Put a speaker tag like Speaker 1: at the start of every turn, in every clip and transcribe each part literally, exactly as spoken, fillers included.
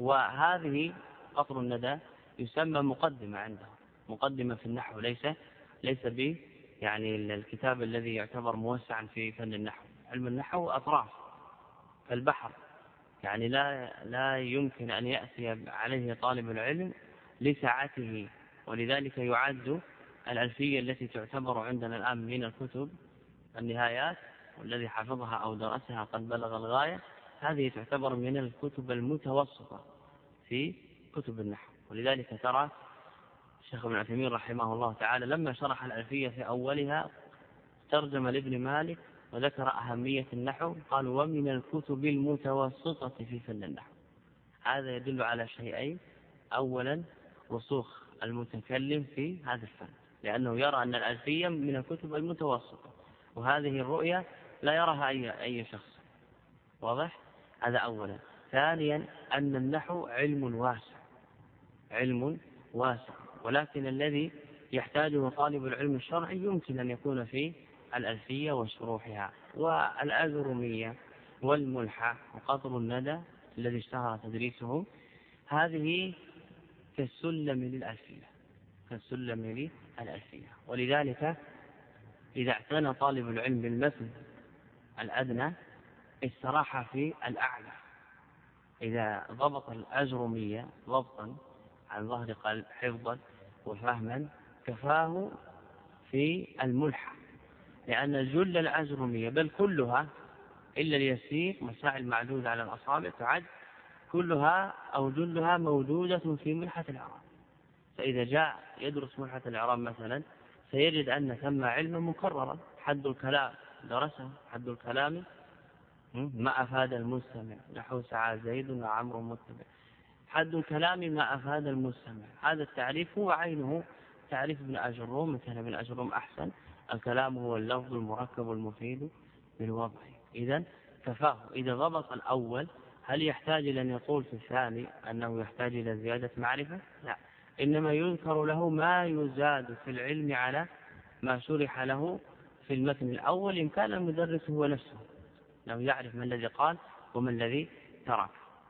Speaker 1: وهذه قطر الندى يسمى مقدمة عنده، مقدمة في النحو، ليس ليس ب يعني الكتاب الذي يعتبر موسعا في فن النحو. علم النحو أطراف كالبحر، يعني لا لا يمكن أن يأتي عليه طالب العلم لسعته، ولذلك يعد الألفية التي تعتبر عندنا الآن من الكتب النهايات، والذي حفظها أو درسها قد بلغ الغاية، هذه تعتبر من الكتب المتوسطة في كتب النحو. ولذلك ترى الشيخ ابن عثيمين رحمه الله تعالى لما شرح الألفية في أولها ترجم لابن مالك وذكر أهمية النحو، قال ومن الكتب المتوسطة في فن النحو. هذا يدل على شيئين: أولا رسوخ المتكلم في هذا الفن، لأنه يرى أن الألفية من الكتب المتوسطة، وهذه الرؤية لا يراها أي أي شخص، واضح؟ هذا أولا. ثانيا أن النحو علم واسع، علم واسع، ولكن الذي يحتاجه طالب العلم الشرعي يمكن أن يكون في الألفية وشروحها والأجرمية والملحة وقطر الندى الذي اشتهر تدريسه. هذه كالسلم للألفية، كالسلم للألفية. ولذلك إذا اعتنى طالب العلم بالمتن الأدنى استراح في الأعلى. إذا ضبط الأجرمية ضبطا عن ظهر قلب حفظا وفهما كفاه في الملحة، لأن جل الأجرمية بل كلها إلا اليسير مسائل معدودة على الأصابع تعد كلها أو جلها موجودة في ملحة الإعراب. فإذا جاء يدرس ملحة الإعراب مثلا سيجد أن ثم علما مكررا: حد الكلام درسه، حد الكلام ما أفاد المستمع، نحو سعى زيد وعمر متبع. حد الكلام ما أفاد المستمع، هذا التعريف هو عينه تعريف ابن أجروم، مثل ابن أجروم أحسن: الكلام هو اللفظ المركب المفيد بالوضع. إذن كفاه. إذا ضبط الأول هل يحتاج إلى أن يقول في الثاني أنه يحتاج إلى زيادة معرفة؟ لا، إنما يذكر له ما يزاد في العلم على ما شرح له في المتن الأول، إن كان المدرس هو نفسه لو يعرف ما الذي قال وما الذي ترك.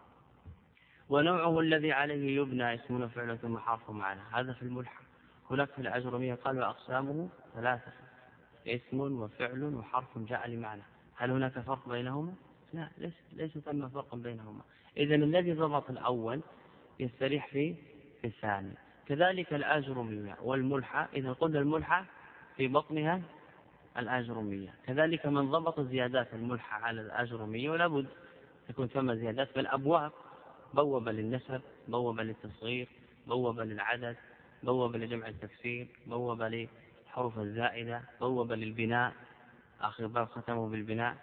Speaker 1: ونوعه الذي عليه يبنى اسم وفعل ثم حرف معنى، هذا في الملحة. هناك في الأجرمية قال وأقسامه ثلاثة: اسم وفعل وحرف جاء لمعنى. هل هناك فرق بينهما؟ لا، ليس, ليس ثم فرق بينهما. إذن الذي ضبط الأول يستريح في الثاني. كذلك الأجرمية والملحة، إذا قلنا الملحة في بطنها الأجرمية، كذلك من ضبط زيادات الملحة على الأجرمية ولا بد تكون ثم زيادات بالأبواب: بوب للنسب، بوب للتصغير، بوب للعدد، بوب لجمع التكسير، بوب للحروف الزائدة، بوب للبناء، آخر باب ختمه بالبناء.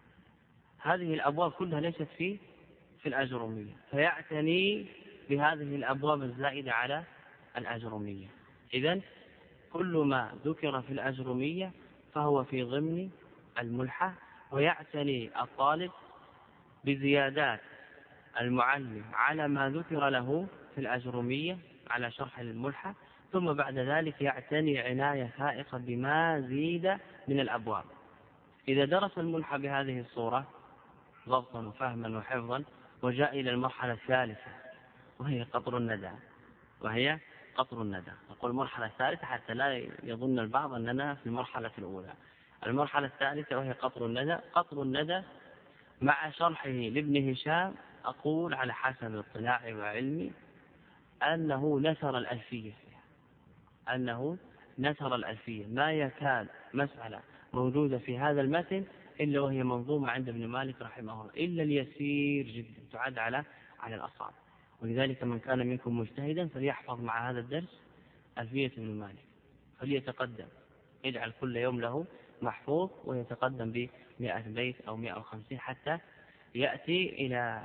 Speaker 1: هذه الأبواب كلها ليست في في الأجرمية، فيعتني بهذه الأبواب الزائدة على الأجرمية. إذن كل ما ذكر في الأجرمية فهو في ضمن الملحة، ويعتني الطالب بزيادات المعلم على ما ذكر له في الأجرمية على شرح الملحة، ثم بعد ذلك يعتني عناية فائقة بما زيد من الأبواب. إذا درس الملحة بهذه الصورة ضبطا وفهما وحفظا وجاء إلى المرحلة الثالثة وهي قطر الندى، وهي قطر الندى. نقول المرحلة الثالثة حتى لا يظن البعض أننا في المرحلة الأولى. المرحلة الثالثة وهي قطر الندى. قطر الندى مع شرحه لابن هشام أقول على حسب اطلاعي وعلمي أنه نثر الألفية فيها، أنه نثر الألفية. ما يكاد مسألة موجودة في هذا المتن إلا وهي منظومة عند ابن مالك رحمه الله، إلا اليسير جدا تعد على على الأصابع. ولذلك من كان منكم مجتهدا فليحفظ مع هذا الدرس ألفية ابن مالك، فليتقدم، يجعل كل يوم له محفوظ ويتقدم بمئة بيت أو مئة وخمسين حتى يأتي إلى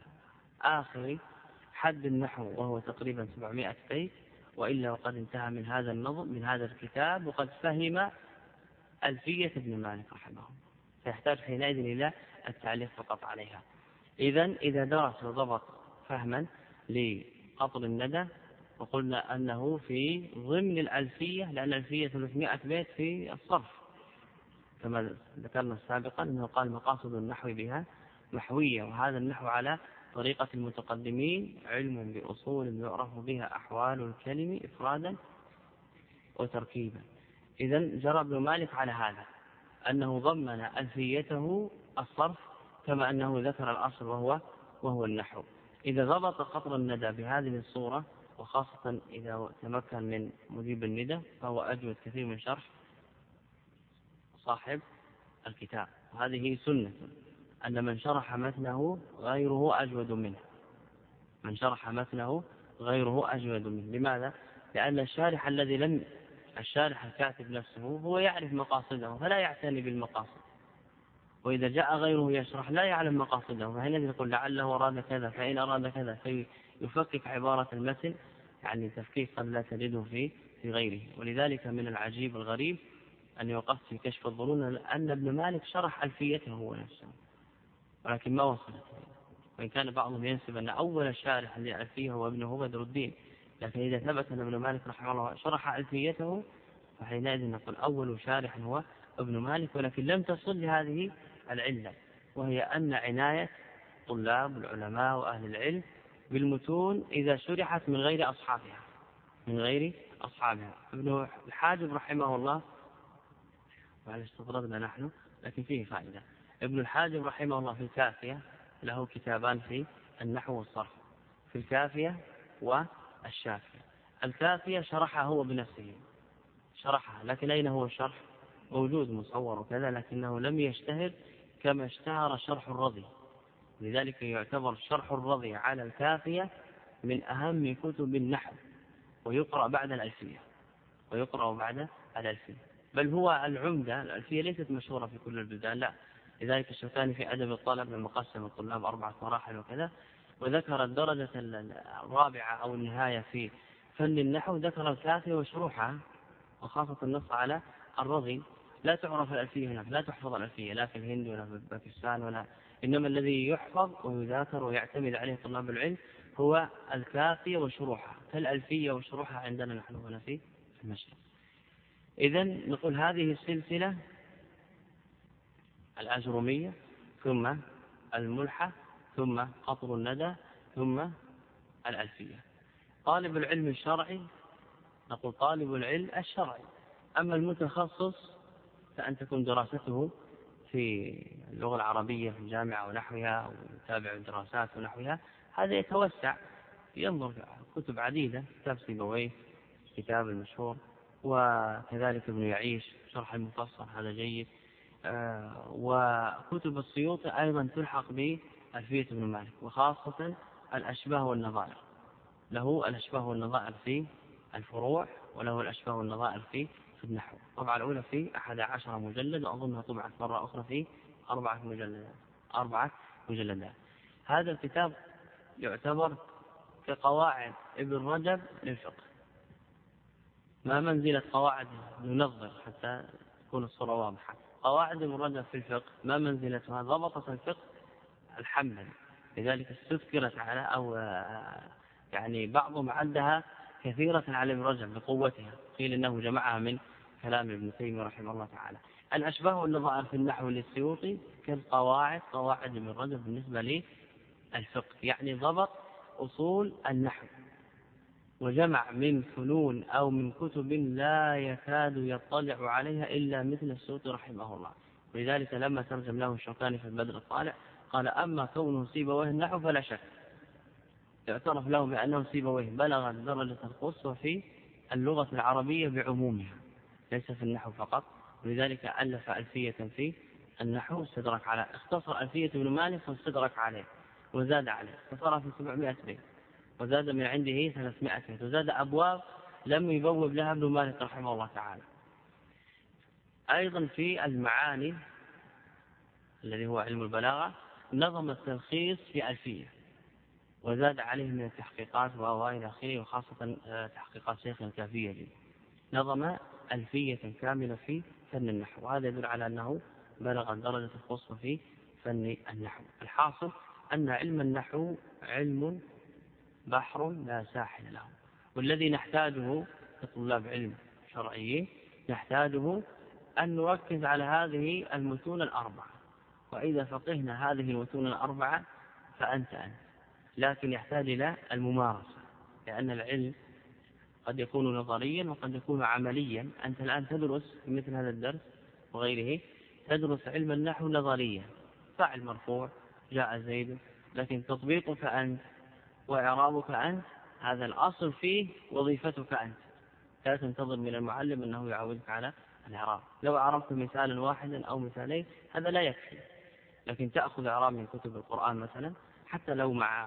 Speaker 1: آخر حد النحو وهو تقريبا سبعمائة بيت، وإلا وقد انتهى من هذا النظم من هذا الكتاب وقد فهم ألفية ابن مالك رحمه الله، فيحتاج حينئذ إلى التعليق فقط عليها. إذن إذا درس وضبط فهما لقطر الندى، وقلنا أنه في ضمن الألفية، لأن الألفية ثلاثمائة بيت في الصرف كما ذكرنا سابقا، أنه قال مقاصد النحو بها محوية، وهذا النحو على طريقة المتقدمين علم بأصول يعرف بها أحوال الكلم إفرادا وتركيبا. إذن جرى ابن مالك على هذا، أنه ضمن ألفيته الصرف كما أنه ذكر الأصل وهو وهو النحو. إذا ضبط قطر الندى بهذه الصورة، وخاصة إذا تمكن من مجيب الندى، فهو أجود كثير من شرح صاحب الكتاب. وهذه سنة، أن من شرح متنه غيره أجود منه، من شرح متنه غيره أجود منه. لماذا؟ لأن الشارح الذي لم الشارح الكاتب نفسه هو يعرف مقاصده فلا يعتني بالمقاصد، وإذا جاء غيره يشرح لا يعلم مقاصده، فهنا يقول لعله أراد كذا، فإن أراد كذا فيفكك عبارة المتن، يعني تفكيك قد لا تجده في في غيره. ولذلك من العجيب الغريب أن يوقف في كشف الظنون أن ابن مالك شرح ألفيته هو نفسه، ولكن ما وصلت، وإن كان بعضهم ينسب أن أول شارح لألفيه هو ابنه بدر الدين، لكن إذا ثبت أن ابن مالك رحمه الله شرح ألفيته فحينئذ نقول أول شارح هو ابن مالك. ولكن لم تصل لهذه العلة، وهي أن عناية طلاب العلماء وأهل العلم بالمتون إذا شرحت من غير أصحابها من غير أصحابها. ابن الحاجب رحمه الله، وعلى استطردنا نحن لكن فيه فائدة، ابن الحاجب رحمه الله في الكافية له كتابان في النحو والصرف، في الكافية والشافية. الكافية شرحها هو بنفسه، شرحها، لكن أين هو الشرح؟ موجود مصور وكذا، لكنه لم يشتهر كما اشتهر شرح الرضي. لذلك يعتبر شرح الرضي على الكافية من أهم كتب النحو، ويقرأ بعد الألفية ويقرأ بعد الألفية بل هو العمدة. الألفية ليست مشهورة في كل البلدان، لا. لذلك الشوكاني في أدب الطلب لما قسم الطلاب أربعة مراحل وكذا، وذكر الدرجة الرابعة أو النهاية في فن النحو، ذكر الكافية وشروحها، وخاصة النص على الرضي. لا تعرف الألفية هناك، لا تحفظ الألفية لا في الهند ولا في باكستان ولا، إنما الذي يحفظ ويذاكر ويعتمد عليه طلاب العلم هو الكافية وشروحها، كالألفية وشروحها عندنا نحن هنا في المشرق. إذن نقول هذه السلسلة الأجرمية، ثم الملحة، ثم قطر الندى، ثم الألفية. طالب العلم الشرعي، نقول طالب العلم الشرعي. أما المتخصص فأن تكون دراسته في اللغة العربية في الجامعة ونحوها، ويتابع الدراسات ونحوها، هذا يتوسع، ينظر كتب عديدة، كتاب سيبويه كتاب المشهور، وكذلك ابن يعيش شرح المفصل هذا جيد، آه وكتب السيوطي أيضا تلحق بألفية ابن مالك، وخاصة الأشباه والنظائر، له الأشباه والنظائر في الفروع، وله الأشباه والنظائر في في النحو. طبعا الأولى في أحد عشر مجلد، وأظنها طبعت مرة أخرى في أربعة مجلدات أربعة مجلدات. هذا الكتاب يعتبر كقواعد ابن رجب للفقه، ما منزلة قواعد ننظر حتى تكون الصورة واضحة. قواعد ابن رجب في الفقه ما منزلتها؟ ضبطت الفقه الحنبلي، لذلك استذكرت على أو يعني بعضهم عدها كثيرة على ابن رجب لقوتها، قيل إنه جمعها من كلام ابن تيمية رحمه الله تعالى. الأشباه والنظائر في النحو للسيوطي كالقواعد، قواعد ابن رجب بالنسبة للفقه، يعني ضبط أصول النحو، وجمع من فنون أو من كتب لا يكاد يطلع عليها إلا مثل السيوطي رحمه الله. ولذلك لما ترجم له الشوكاني في البدر الطالع قال أما كونه سيبويه النحو فلا شك، يعترف له بأنه سيبويه بلغ درجة القصوى في اللغة العربية بعمومها، ليس في النحو فقط. ولذلك ألف ألفية في النحو، استدرك على اختصر ألفية ابن مالك واستدرك عليه وزاد عليه، اختصرها في سبعمائة بيت وزاد من عنده ثلاثمائة بيت، وزاد أبواب لم يبوب لها ابن مالك رحمه الله تعالى. أيضا في المعاني الذي هو علم البلاغة نظم التلخيص في ألفية، وزاد عليه من التحقيقات وأوائل آخره، وخاصة تحقيقات شيخ الكافية دي. نظم ألفية كاملة في فن النحو، وهذا يدل على أنه بلغ درجة القصوى في فن النحو. الحاصل أن علم النحو علم بحر لا ساحل له، والذي نحتاجه كطلاب علم شرعيين نحتاجه أن نركز على هذه المتون الأربعة، وإذا فقهنا هذه المتون الأربعة فأنت أنت لكن يحتاج إلى الممارسة، لأن العلم قد يكون نظريا وقد يكون عمليا. أنت الآن تدرس في مثل هذا الدرس وغيره، تدرس علم النحو نظريا، فاعل مرفوع جاء زيد، لكن تطبيقك أنت وإعرابك أنت، هذا الأصل فيه وظيفتك أنت. لا تنتظر من المعلم أنه يعودك على الإعراب. لو أعربت مثالا واحدا أو مثالين هذا لا يكفي، لكن تأخذ إعراب من كتب القرآن مثلا، حتى لو مع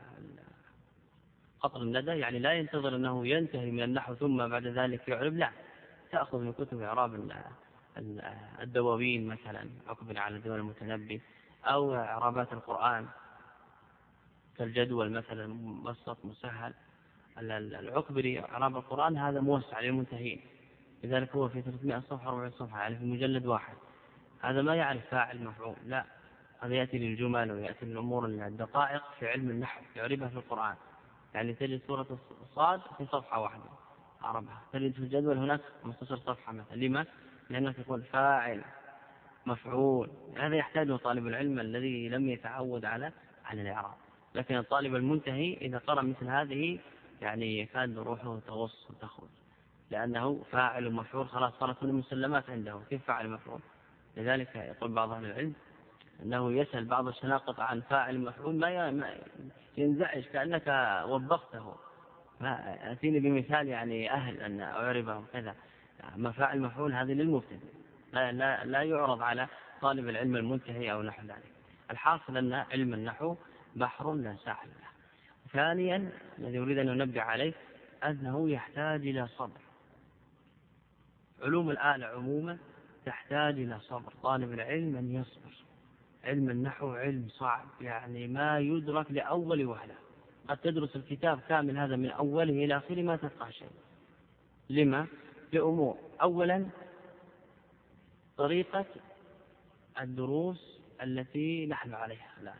Speaker 1: قطر الندى، يعني لا ينتظر أنه ينتهي من النحو ثم بعد ذلك يعرب، لا، تأخذ من كتب إعراب الدواوين مثلا، عقب على دول المتنبي، أو إعرابات القرآن كالجدول مثلا، مبسط مسهل. العقبري إعراب القرآن هذا موسع للمنتهين، لذلك هو في ثلاثمائة صفحة أربعمائة صفحة، يعني في مجلد واحد. هذا ما يعرف فاعل مفعول، لا، هذا يأتي للجمل ويأتي للأمور الدقائق في علم النحو يعربها في القرآن. يعني تجد سورة الصاد في صفحة واحدة عربها، تجد في الجدول هناك خمسة عشر صفحة مثلا. لما؟ لأنك تقول فاعل مفعول. هذا يحتاجه طالب العلم الذي لم يتعود على على الإعراب. لكن الطالب المنتهي إذا قرأ مثل هذه يعني يكاد روحه تغص وتخرج، لأنه فاعل ومفعول خلاص صارت من المسلمات عنده، كيف فاعل مفعول؟ لذلك يقول بعض أهل العلم أنه يسأل بعض الشناقط عن فاعل مفعول ما ينزعج كأنك وبخته، أتيني بمثال يعني أهل أن أعربهم كذا. ما فاعل مفعول هذه للمبتدئ، لا, لا, لا يعرض على طالب العلم المنتهي أو نحو ذلك. الحاصل أن علم النحو بحر لا ساحل له. ثانيا الذي أريد أن أنبه عليه أنه يحتاج إلى صبر. علوم الآلة عموما تحتاج إلى صبر، طالب العلم أن يصبر. علم النحو علم صعب، يعني ما يدرك لأول وهلة. قد تدرس الكتاب كامل هذا من أوله إلى آخره ما تفقه شيء. لما؟ لأمور. أولا طريقة الدروس التي نحن عليها الآن،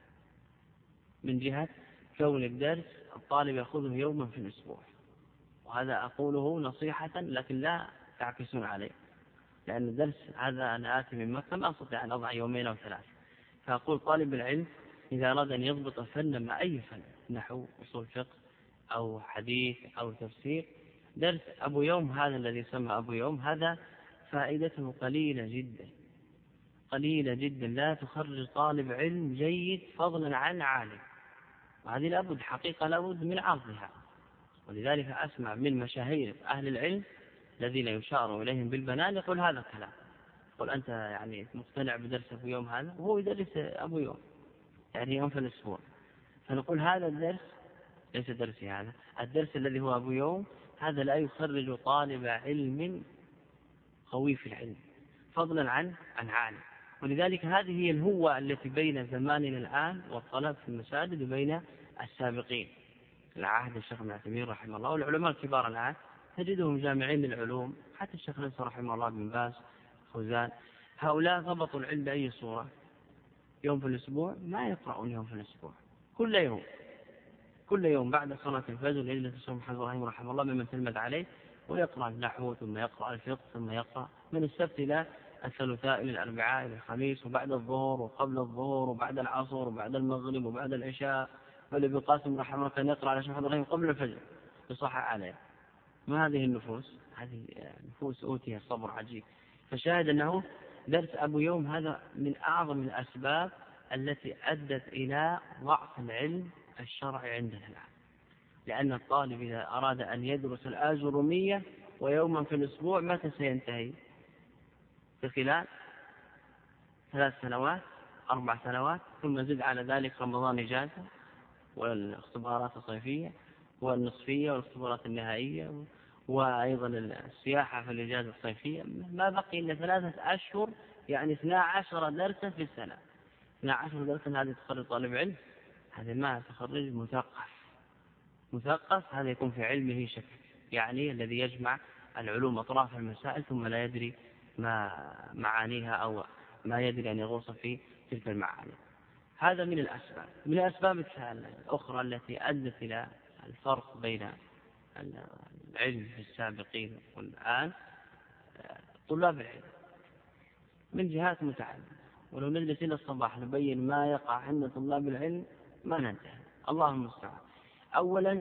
Speaker 1: من جهة كون الدرس الطالب يأخذه يوما في الأسبوع، وهذا أقوله نصيحة لكن لا تعكسون عليه، لأن الدرس هذا أنا آتي من مكة ما أستطيع أن أضع يومين أو ثلاثة. فأقول طالب العلم إذا أراد أن يضبط فن مع أي فن، نحو أصول فقه أو حديث أو تفسير، درس أبو يوم هذا الذي يسمى أبو يوم هذا فائدته قليلة جدا، قليلة جدا، لا تخرج طالب علم جيد فضلا عن عالم، وهذه لابد حقيقة لابد من عرضها. ولذلك أسمع من مشاهير أهل العلم الذين يشار إليهم بالبنان يقول هذا الكلام، يقول أنت يعني مقتنع بدرس أبو يوم هذا، وهو يدرس أبو يوم يعني يوم في الأسبوع. فنقول هذا الدرس ليس درسي، هذا الدرس الذي هو أبو يوم هذا لا يخرج طالب علم قوي في العلم فضلا عن عن عالم. ولذلك هذه هي الهوة التي بين زماننا الآن والطلب في المساجد وبين السابقين العهد الشيخ ابن عثيمين رحمه الله والعلماء الكبار الآن، تجدهم جامعين للعلوم، حتى الشيخ نصر رحمه الله بن باز خوزان، هؤلاء ضبطوا العلم بأي صورة؟ يوم في الأسبوع؟ ما يقرؤون يوم في الأسبوع، كل يوم كل يوم بعد صلاة الفجر يجلس الشيخ محمد إبراهيم رحمه الله ممن تلمذ عليه ويقرأ النحو ثم يقرأ الفقه ثم يقرأ من السبت إلى الثلاثاء إلى الأربعاء إلى الخميس، وبعد الظهر وقبل الظهر وبعد العصر وبعد المغرب وبعد العشاء. والابن قاسم رحمه الله كان يقرأ على الشيخ إبراهيم قبل الفجر يصحح عليه. ما هذه النفوس؟ هذه نفوس أوتيها الصبر عجيب. فشاهد أنه درس أبو يوم هذا من أعظم الأسباب التي أدت إلى ضعف العلم الشرعي عندنا الآن، لأن الطالب إذا أراد أن يدرس الآجرومية ويوما في الأسبوع متى سينتهي؟ في خلال ثلاث سنوات أربع سنوات، ثم زد على ذلك رمضان إجازة والاختبارات الصيفية والنصفية والاختبارات النهائية وأيضا السياحة في الإجازة الصيفية، ما بقي إلا ثلاثة أشهر، يعني اثنا عشر درسا في السنة. اثنا عشر درسا هذه تخرج طالب علم؟ هذا ما تخرج مثقف. مثقف هذا يكون في علمه شك، يعني الذي يجمع العلوم أطراف المسائل ثم لا يدري ما معانيها أو ما يدري أن يغوص في تلك المعاني. هذا من الأسباب. من الأسباب الأخرى التي أدت إلى الفرق بين العلم في السابقين والآن طلاب العلم من جهات متعددة، ولو نجلس إلى الصباح نبين ما يقع عند طلاب العلم ما ننتهي. الله المستعان. أولا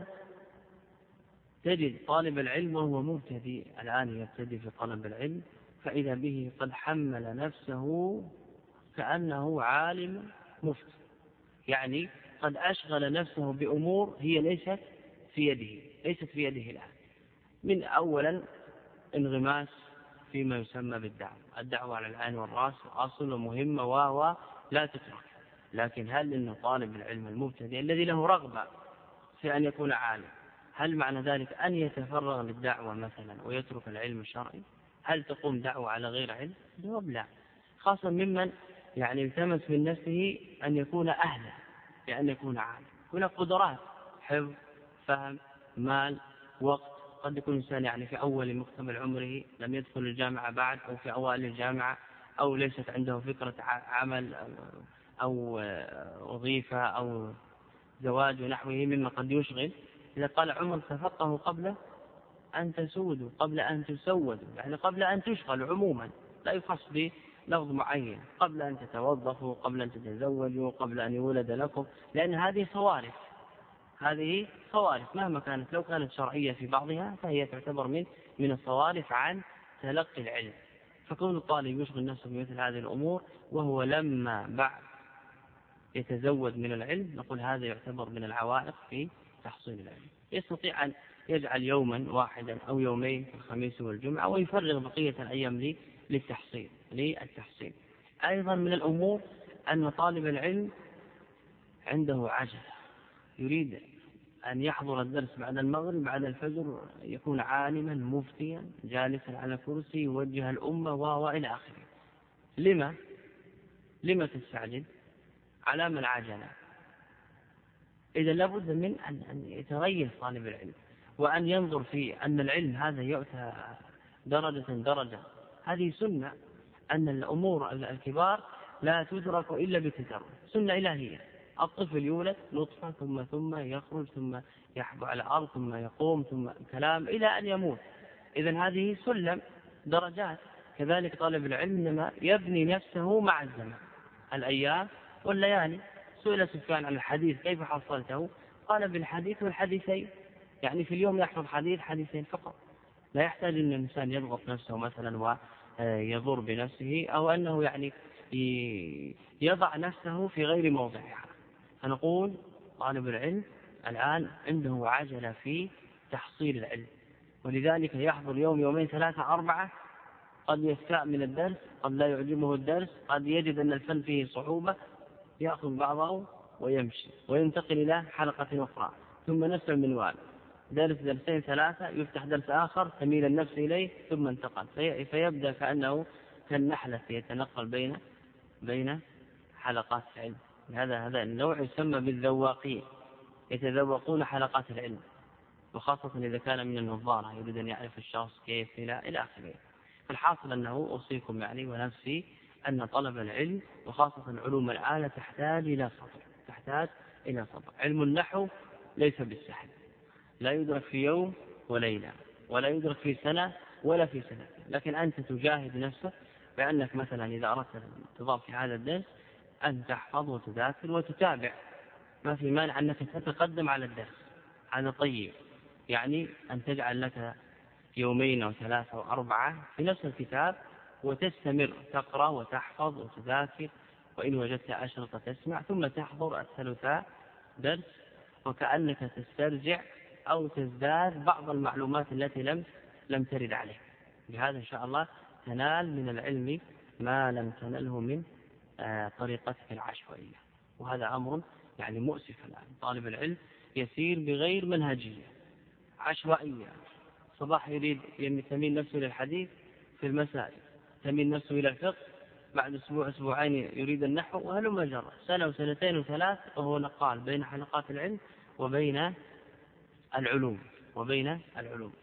Speaker 1: تجد طالب العلم وهو مبتدئ الآن يبتدئ في طلب العلم، فإذا به قد حمل نفسه كأنه عالم مفتي، يعني قد أشغل نفسه بأمور هي ليست في يده ليست في يده الآن. من أولا انغماس فيما يسمى بالدعوة، الدعوة على العين والرأس أصل ومهمة وهو لا تترك. لكن هل إن طالب العلم المبتدئ الذي له رغبة في أن يكون عالم، هل معنى ذلك أن يتفرغ للدعوة مثلا ويترك العلم الشرعي؟ هل تقوم دعوة على غير علم؟ جواب لا، خاصة ممن يعني التمس من نفسه أن يكون أهلا لأن يكون عالم. هناك قدرات، حفظ، فهم، مال، وقت. قد يكون الإنسان يعني في أول مكتمل عمره لم يدخل الجامعة بعد، أو في أوائل الجامعة، أو ليست عنده فكرة عمل أو وظيفة أو زواج ونحوه مما قد يشغل. إذا قال عمر تفقهوا قبل أن تسودوا، قبل أن تسودوا، يعني قبل أن تشغلوا عموما، لا يخص بلفظ معين، قبل أن تتوظفوا، قبل أن تتزوجوا، قبل أن يولد لكم، لأن هذه صوارف هذه صوارف مهما كانت، لو كانت شرعية في بعضها فهي تعتبر من من الصوارف عن تلقي العلم. فكون الطالب يشغل نفسه بمثل هذه الأمور وهو لما بعد يتزود من العلم، نقول هذا يعتبر من العوائق في تحصيل العلم. يستطيع أن يجعل يوما واحدا أو يومين في الخميس والجمعة ويفرغ بقية الأيام للتحصيل للتحصيل أيضا من الأمور أن طالب العلم عنده عجلة، يريد أن يحضر الدرس بعد المغرب بعد الفجر، يكون عالما مفتيا جالسا على كرسي يوجه الأمة وإلى آخره. لما لما تستعجل؟ على من عجلة. إذا لابد من أن يتغير طالب العلم وأن ينظر في أن العلم هذا يؤتى درجة درجة. هذه سنة، أن الأمور الكبار لا تدرك إلا بالتدرج، سنة إلهية. الطفل يولد نطفة ثم ثم يخرج ثم يحبو على الأرض ثم يقوم ثم كلام إلى أن يموت. إذن هذه سلم درجات. كذلك طالب العلم لما يبني نفسه مع الزمن، الأيام والليالي. سئل سفيان عن الحديث كيف حصلته؟ قال بالحديث والحديثين، يعني في اليوم يحفظ حديث حديثين فقط. لا يحتاج أن الإنسان يضغط نفسه مثلا ويضر بنفسه، أو أنه يعني يضع نفسه في غير موضعها. فنقول طالب العلم الآن عنده عجلة في تحصيل العلم، ولذلك يحضر يوم يومين ثلاثة أربعة، قد يستاء من الدرس، قد لا يعجبه الدرس، قد يجد أن الفن فيه صعوبة، يأخذ بعضه ويمشي وينتقل إلى حلقة أخرى، ثم نفس المنوال، درس درسين ثلاثة، يفتح درس آخر تميل النفس إليه، ثم انتقل، في فيبدأ كأنه كالنحلة يتنقل بين بين حلقات العلم. هذا هذا النوع يسمى بالذواقين، يتذوقون حلقات العلم، وخاصة إذا كان من النظارة يريد أن يعرف الشخص كيف إلى إلى آخره. فالحاصل أنه أوصيكم يعني ونفسي أن طلب العلم وخاصة علوم الآلة تحتاج إلى صبر، تحتاج إلى صبر. علم النحو ليس بالسهل، لا يدرك في يوم وليلة، ولا يدرك في سنة ولا في سنة، لكن أنت تجاهد نفسك بأنك مثلا إذا أردت الانتظام في هذا الدرس أن تحفظ وتذاكر وتتابع، ما في مانع أنك تتقدم على الدرس. هذا طيب، يعني أن تجعل لك يومين أو ثلاثة أو أربعة في نفس الكتاب وتستمر تقرأ وتحفظ وتذاكر، وإن وجدت أشرطة تسمع، ثم تحضر الثلاثاء درس وكأنك تسترجع أو تزداد بعض المعلومات التي لم لم ترد عليك. بهذا إن شاء الله تنال من العلم ما لم تنله من آه طريقتك العشوائية. وهذا أمر يعني مؤسف الآن، طالب العلم يسير بغير منهجية، عشوائية. صباح يريد يميل نفسه للحديث في المسائل، تميل نفسه إلى الفقه، بعد أسبوع أسبوعين يريد النحو، وهلم جرى سنة وسنتين وثلاث وهو نقال بين حلقات العلم وبين العلوم وبين العلوم